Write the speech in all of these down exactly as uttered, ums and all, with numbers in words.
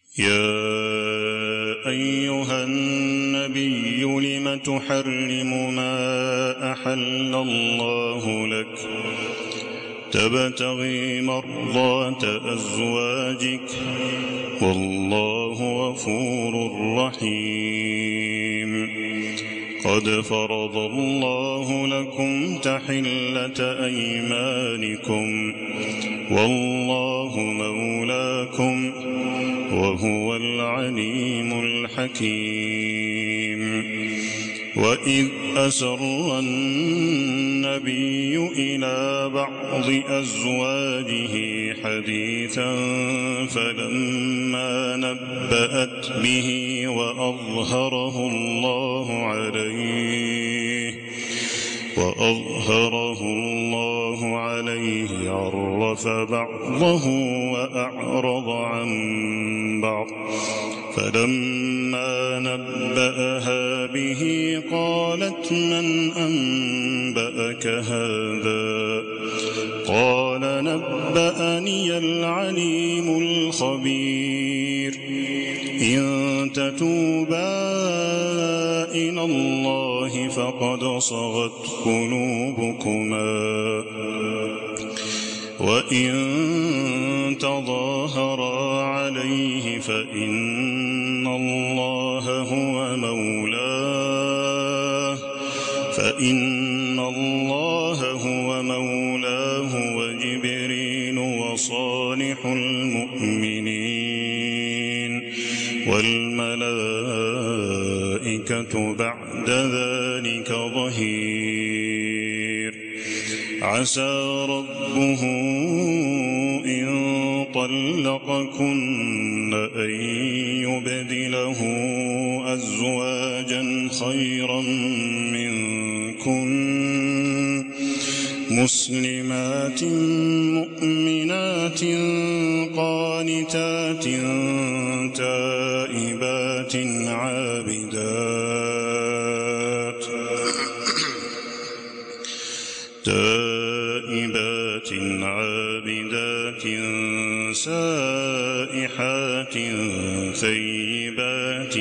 يا أيها النبي لم تحرم ما أحل الله لك تبتغي مرضات أزواجك والله غفور رحيم قد فرض الله لكم تحلة أيمانكم والله مولاكم وهو العليم الحكيم وإذ أسر النبي إلى بعض أزواجه حديثا فلما نبأت به وأظهره الله عليه وأظهره الله عليه عرف بعضه وأعرض عن بعض فلما نبأها به قالت من أنبأك هذا قال نبأني العليم الخبير إن تتوبا إلى الله فقد صغت قلوبكما وإن تظاهرا عليه فإن الله هو مولاه فإن الله هو مولاه وجبريل وصالح المؤمنين والملائكة بعد ذلك ظهير عسى ربه إن طلقكن أن يبدله أزواجا خيرا منكن مسلمات مؤمنات قانتات تائبات عابدات تائبات عابدات سائحات ثيبات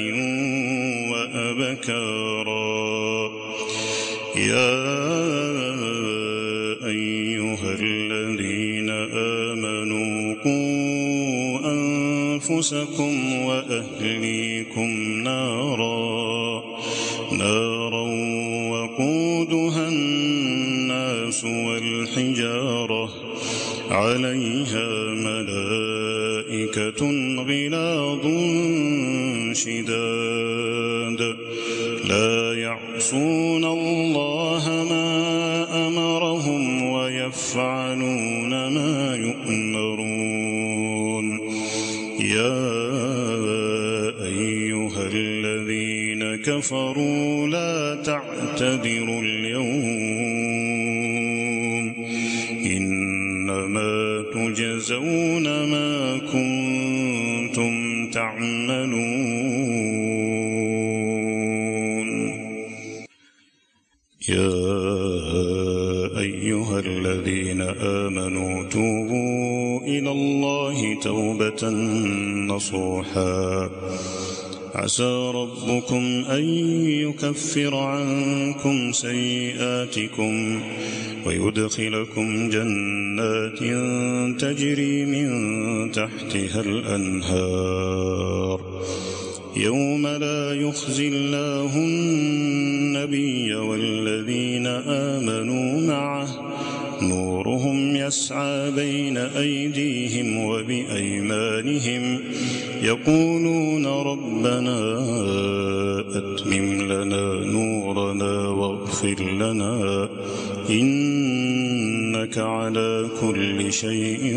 وأبكارا يا أيها الذين آمنوا قوا أنفسكم وأهليكم نارا نارا وقودها الناس والحجارة عليها ملائكة غلاظ شداد لا يعصون الله ما أمرهم ويفعلون ما يؤمرون يا أيها الذين كفروا لا تعتذروا اليوم إنما تجزون ما كنتم تعملون يا أيها الذين آمنوا توبوا إلى الله توبة نصوحا عسى ربكم أن يكفر عنكم سيئاتكم ويدخلكم جنات تجري من تحتها الأنهار يوم لا يخزي الله النبي والذين آمنوا معه نورهم يسعى بين أيديهم وبأيمانهم يقولون ربنا أتمم لنا نورنا واغفر لنا إنك على كل شيء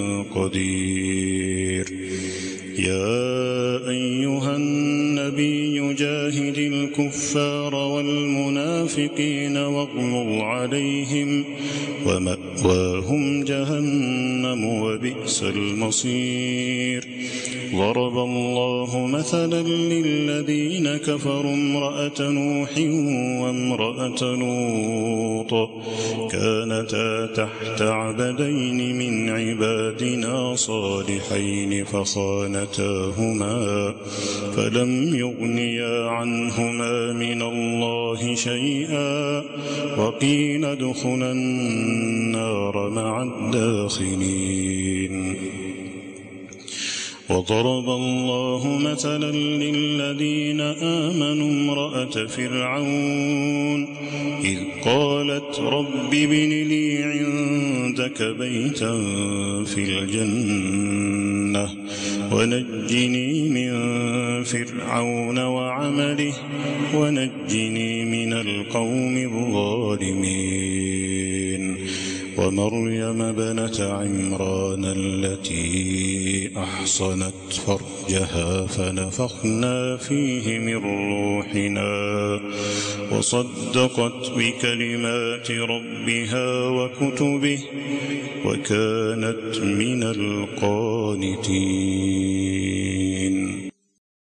قدير يا أيها النبي جاهد الكفار والمنافقين واغلظ عليهم ومأواهم جهنم وبئس المصير ضرب الله مثلا للذين كفروا امرأة نوح وامرأة لوط كانتا تحت عبدين من عبادنا صالحين فخانتاهما فلم يغنيا عنهما من الله شيئا وقيل ادخلا النار مع الداخلين. وضرب الله مثلا للذين آمنوا امرأة فرعون إذ قالت رب ابن لي عندك بيتا في الجنة ونجني من فرعون وعمله ونجني من القوم الظالمين. ومريم ابنة عمران التي أحصنت فرجها فنفخنا فيه من روحنا وصدقت بكلمات ربها وكتبه وكانت من القانتين.